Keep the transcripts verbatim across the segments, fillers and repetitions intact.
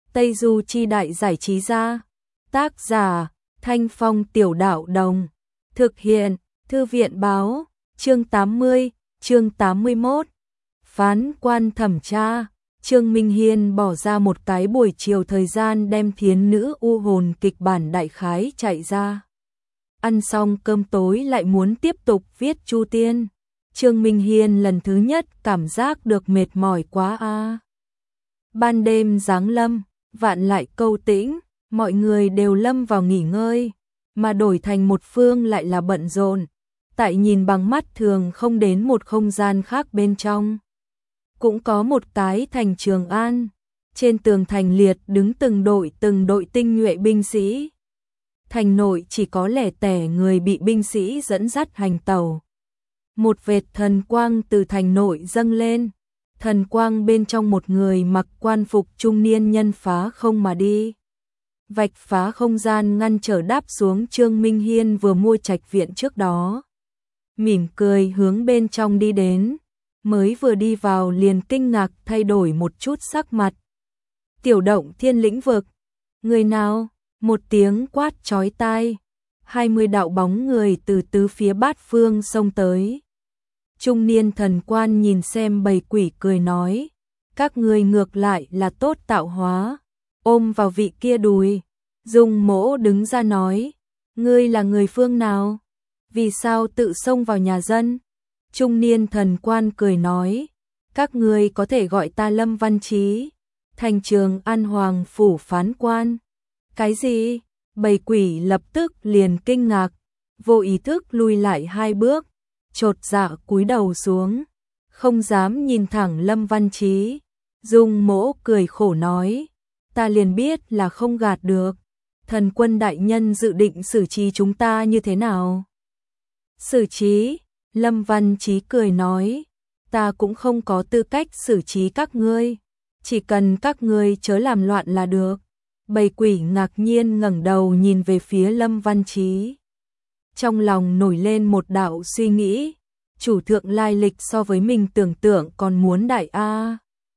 Tây Du Chi Đại Giải Trí Gia. Tác giả Thanh Phong Tiểu Đạo Đồng. Thực hiện Thư viện Báo. Chương tám mươi, chương tám mươi mốt. Phán quan thẩm tra. Trương Minh Hiên bỏ ra một cái buổi chiều thời gian đem Thiến Nữ U Hồn kịch bản đại khái chạy ra. Ăn xong cơm tối lại muốn tiếp tục viết Chu Tiên. Trương Minh Hiên lần thứ nhất cảm giác được mệt mỏi quá a. À. Ban đêm giáng lâm, vạn lại câu tĩnh, mọi người đều lâm vào nghỉ ngơi, mà đổi thành một phương lại là bận rộn, tại nhìn bằng mắt thường không đến một không gian khác bên trong. Cũng có một cái thành Trường An, trên tường thành liệt đứng từng đội từng đội tinh nhuệ binh sĩ. Thành nội chỉ có lẻ tẻ người bị binh sĩ dẫn dắt hành tàu. Một vệt thần quang từ thành nội dâng lên, thần quang bên trong một người mặc quan phục trung niên nhân phá không mà đi. Vạch phá không gian ngăn trở đáp xuống Trương Minh Hiên vừa mua trạch viện trước đó. Mỉm cười hướng bên trong đi đến, mới vừa đi vào liền kinh ngạc thay đổi một chút sắc mặt. Tiểu Động Thiên lĩnh vực, người nào? Một tiếng quát chói tai, hai mươi đạo bóng người từ tứ phía bát phương xông tới. Trung niên thần quan nhìn xem bầy quỷ cười nói, các người ngược lại là tốt tạo hóa, ôm vào vị kia đùi. Dung Mỗ đứng ra nói, ngươi là người phương nào? Vì sao tự xông vào nhà dân? Trung niên thần quan cười nói, các ngươi có thể gọi ta Lâm Văn Chí, thành Trường An Hoàng phủ phán quan. Cái gì? Bầy quỷ lập tức liền kinh ngạc, vô ý thức lùi lại hai bước, chột dạ cúi đầu xuống, không dám nhìn thẳng Lâm Văn Chí. Dung Mỗ cười khổ nói, ta liền biết là không gạt được, thần quân đại nhân dự định xử trí chúng ta như thế nào? Xử trí? Lâm Văn Chí cười nói, ta cũng không có tư cách xử trí các ngươi, chỉ cần các ngươi chớ làm loạn là được. Bầy quỷ ngạc nhiên ngẩng đầu nhìn về phía Lâm Văn Chí. Trong lòng nổi lên một đạo suy nghĩ, chủ thượng lai lịch so với mình tưởng tượng còn muốn đại a.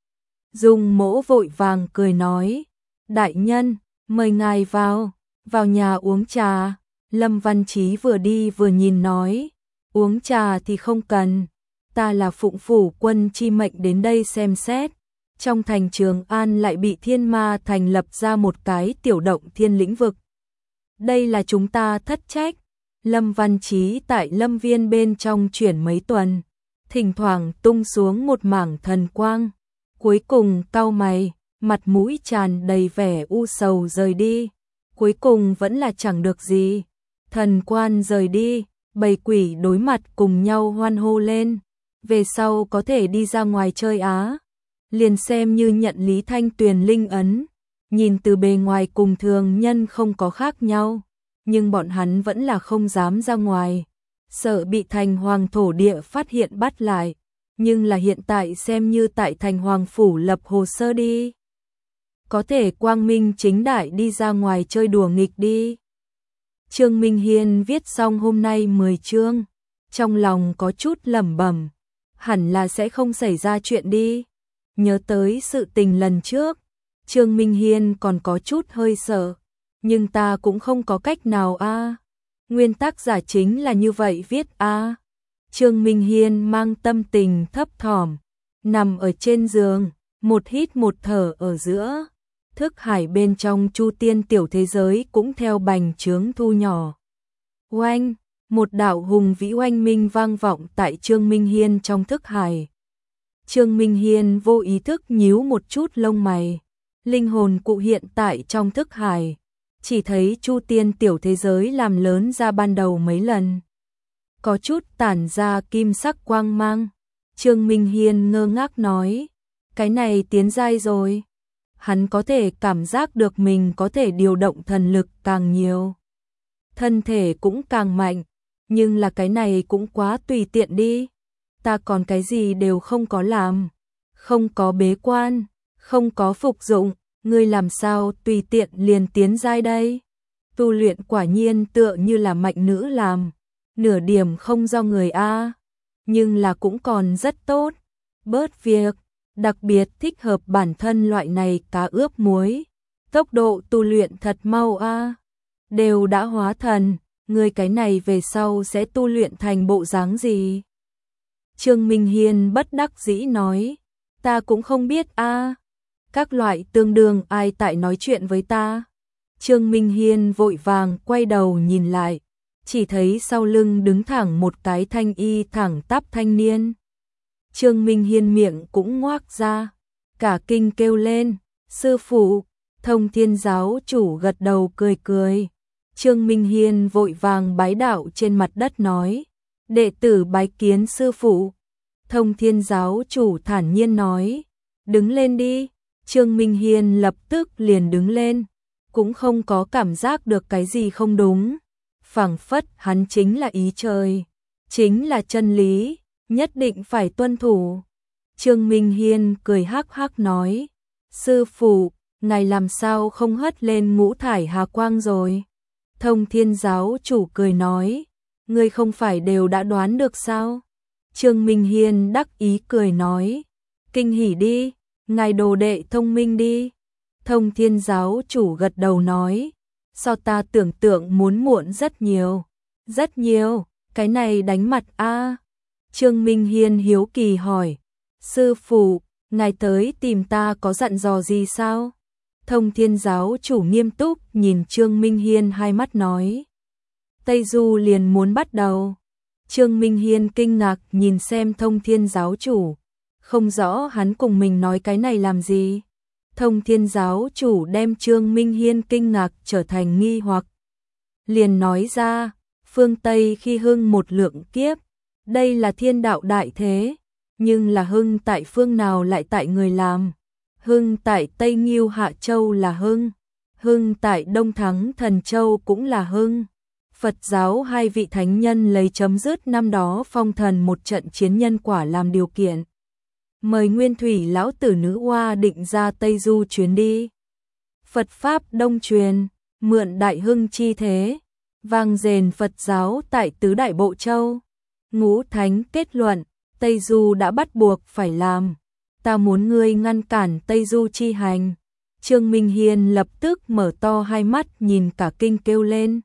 Dung Mỗ vội vàng cười nói, đại nhân, mời ngài vào, vào nhà uống trà. Lâm Văn Chí vừa đi vừa nhìn nói, uống trà thì không cần, ta là phụng phủ quân chi mệnh đến đây xem xét. Trong thành Trường An lại bị thiên ma thành lập ra một cái Tiểu Động Thiên lĩnh vực. Đây là chúng ta thất trách. Lâm Văn Chí tại lâm viên bên trong chuyển mấy tuần, thỉnh thoảng tung xuống một mảng thần quang, cuối cùng cau mày, mặt mũi tràn đầy vẻ u sầu rời đi. Cuối cùng vẫn là chẳng được gì. Thần quan rời đi, bầy quỷ đối mặt cùng nhau hoan hô lên, về sau có thể đi ra ngoài chơi á. Liền xem như nhận Lý Thanh Tuyền linh ấn, nhìn từ bề ngoài cùng thường nhân không có khác nhau, nhưng bọn hắn vẫn là không dám ra ngoài, sợ bị thành hoàng thổ địa phát hiện bắt lại, nhưng là hiện tại xem như tại thành hoàng phủ lập hồ sơ đi. Có thể quang minh chính đại đi ra ngoài chơi đùa nghịch đi. Trương Minh Hiên viết xong hôm nay mười chương, trong lòng có chút lẩm bẩm, hẳn là sẽ không xảy ra chuyện đi. Nhớ tới sự tình lần trước, Trương Minh Hiên còn có chút hơi sợ, nhưng ta cũng không có cách nào a. À. Nguyên tác giả chính là như vậy viết a. À. Trương Minh Hiên mang tâm tình thấp thỏm, nằm ở trên giường, một hít một thở ở giữa, thức hải bên trong Chu Tiên tiểu thế giới cũng theo bành trướng thu nhỏ. Oanh, một đạo hùng vĩ oanh minh vang vọng tại Trương Minh Hiên trong thức hải. Trương Minh Hiên vô ý thức nhíu một chút lông mày, linh hồn cụ hiện tại trong thức hải, chỉ thấy Chu Tiên tiểu thế giới làm lớn ra ban đầu mấy lần, có chút tản ra kim sắc quang mang. Trương Minh Hiên ngơ ngác nói, cái này tiến giai rồi. Hắn có thể cảm giác được mình có thể điều động thần lực càng nhiều, thân thể cũng càng mạnh, nhưng là cái này cũng quá tùy tiện đi. Ta còn cái gì đều không có làm, không có bế quan, không có phục dụng, ngươi làm sao tùy tiện liền tiến giai đây? Tu luyện quả nhiên tựa như là mạnh nữ làm, nửa điểm không do người a, nhưng là cũng còn rất tốt, bớt việc, đặc biệt thích hợp bản thân loại này cá ướp muối, tốc độ tu luyện thật mau a, đều đã hóa thần, ngươi cái này về sau sẽ tu luyện thành bộ dáng gì? Trương Minh Hiên bất đắc dĩ nói, ta cũng không biết a. Các loại tương đương ai tại nói chuyện với ta? Trương Minh Hiên vội vàng quay đầu nhìn lại, chỉ thấy sau lưng đứng thẳng một cái thanh y thẳng tắp thanh niên. Trương Minh Hiên miệng cũng ngoác ra, cả kinh kêu lên, sư phụ. Thông Thiên giáo chủ gật đầu cười cười. Trương Minh Hiên vội vàng bái đạo trên mặt đất nói, đệ tử bái kiến sư phụ. Thông Thiên giáo chủ thản nhiên nói, đứng lên đi. Trương Minh Hiên lập tức liền đứng lên, cũng không có cảm giác được cái gì không đúng. Phảng phất hắn chính là ý trời, chính là chân lý, nhất định phải tuân thủ. Trương Minh Hiên cười hắc hắc nói, sư phụ, ngài làm sao không hất lên ngũ thải hà quang rồi? Thông Thiên giáo chủ cười nói, ngươi không phải đều đã đoán được sao? Trương Minh Hiên đắc ý cười nói, kinh hỉ đi, ngài đồ đệ thông minh đi. Thông Thiên giáo chủ gật đầu nói, sao ta tưởng tượng muốn muộn rất nhiều, rất nhiều, cái này đánh mặt a. Trương Minh Hiên hiếu kỳ hỏi, sư phụ, ngài tới tìm ta có dặn dò gì sao? Thông Thiên giáo chủ nghiêm túc nhìn Trương Minh Hiên hai mắt nói, Tây Du liền muốn bắt đầu. Trương Minh Hiên kinh ngạc nhìn xem Thông Thiên giáo chủ, không rõ hắn cùng mình nói cái này làm gì. Thông Thiên giáo chủ đem Trương Minh Hiên kinh ngạc trở thành nghi hoặc, liền nói ra, phương Tây khi hưng một lượng kiếp, đây là thiên đạo đại thế, nhưng là hưng tại phương nào lại tại người làm. Hưng tại Tây Nghiêu Hạ Châu là hưng, hưng tại Đông Thắng Thần Châu cũng là hưng. Phật giáo hai vị thánh nhân lấy chấm dứt năm đó phong thần một trận chiến nhân quả làm điều kiện, mời Nguyên Thủy lão tử nữ hoa định ra Tây Du chuyến đi. Phật pháp đông truyền, mượn đại hưng chi thế, vang dền Phật giáo tại tứ đại bộ châu. Ngũ thánh kết luận, Tây Du đã bắt buộc phải làm. Ta muốn ngươi ngăn cản Tây Du chi hành. Trương Minh Hiên lập tức mở to hai mắt nhìn cả kinh kêu lên,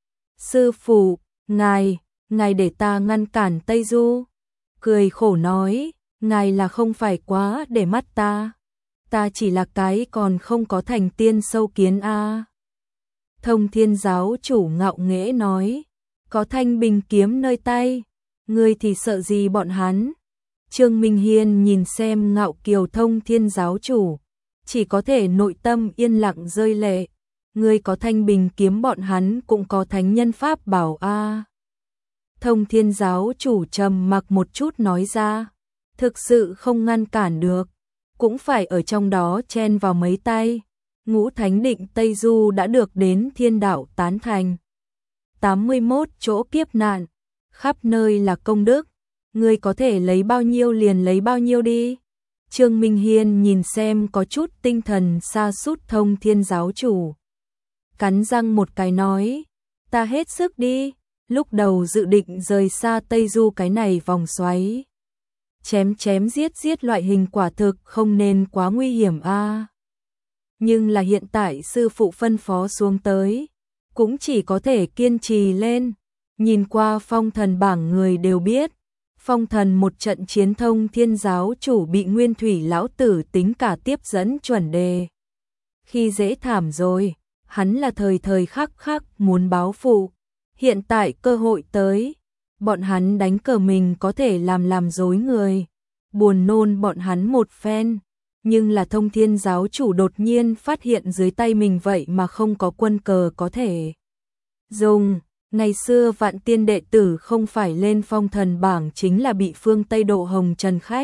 sư phụ, ngài, ngài để ta ngăn cản Tây Du. Cười khổ nói, ngài là không phải quá để mắt ta, ta chỉ là cái còn không có thành tiên sâu kiến a. Thông Thiên giáo chủ ngạo nghễ nói, có thanh bình kiếm nơi tay, ngươi thì sợ gì bọn hắn? Trương Minh Hiên nhìn xem ngạo kiều Thông Thiên giáo chủ, chỉ có thể nội tâm yên lặng rơi lệ. Ngươi có thanh bình kiếm bọn hắn cũng có thánh nhân pháp bảo a. Thông Thiên giáo chủ trầm mặc một chút nói ra, thực sự không ngăn cản được, cũng phải ở trong đó chen vào mấy tay. Ngũ thánh định Tây Du đã được đến thiên đạo tán thành. tám mươi mốt chỗ kiếp nạn, khắp nơi là công đức, ngươi có thể lấy bao nhiêu liền lấy bao nhiêu đi. Trương Minh Hiên nhìn xem có chút tinh thần sa sút Thông Thiên giáo chủ, cắn răng một cái nói, ta hết sức đi. Lúc đầu dự định rời xa Tây Du cái này vòng xoáy, chém chém giết giết loại hình quả thực không nên quá nguy hiểm a. Nhưng là hiện tại sư phụ phân phó xuống tới, cũng chỉ có thể kiên trì lên. Nhìn qua phong thần bảng người đều biết, phong thần một trận chiến Thông Thiên giáo chủ bị Nguyên Thủy lão tử tính cả tiếp dẫn chuẩn đề. Khi dễ thảm rồi, hắn là thời thời khắc khắc muốn báo phụ. Hiện tại cơ hội tới, bọn hắn đánh cờ mình có thể làm làm dối người, buồn nôn bọn hắn một phen. Nhưng là Thông Thiên giáo chủ đột nhiên phát hiện dưới tay mình vậy mà không có quân cờ có thể dùng. Ngày xưa vạn tiên đệ tử không phải lên phong thần bảng chính là bị phương Tây độ hồng trần khách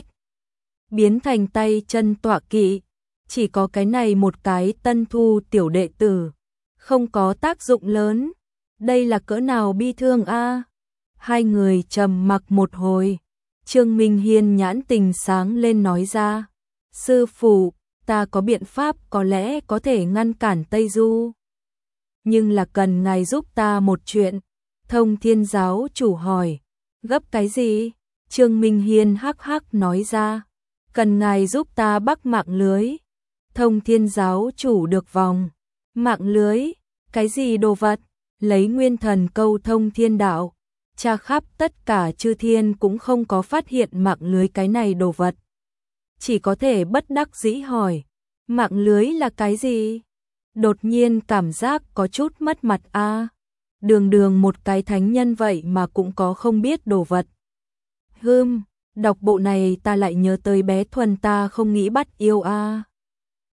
biến thành tay chân tọa kỵ. Chỉ có cái này một cái tân thu tiểu đệ tử, không có tác dụng lớn. Đây là cỡ nào bi thương a. Hai người trầm mặc một hồi, Trương Minh Hiên nhãn tình sáng lên nói ra, sư phụ, ta có biện pháp có lẽ có thể ngăn cản Tây Du. Nhưng là cần ngài giúp ta một chuyện. Thông Thiên giáo chủ hỏi, gấp cái gì? Trương Minh Hiên hắc hắc nói ra, cần ngài giúp ta bắc mạng lưới. Thông Thiên giáo chủ được vòng, Mạng lưới, cái gì đồ vật? Lấy nguyên thần câu thông thiên đạo, tra khắp tất cả chư thiên cũng không có phát hiện mạng lưới cái này đồ vật. Chỉ có thể bất đắc dĩ hỏi, mạng lưới là cái gì? Đột nhiên cảm giác có chút mất mặt a. Đường đường một cái thánh nhân vậy mà cũng có không biết đồ vật. Hừm, đọc bộ này ta lại nhớ tới bé Thuần ta không nghĩ bắt yêu a.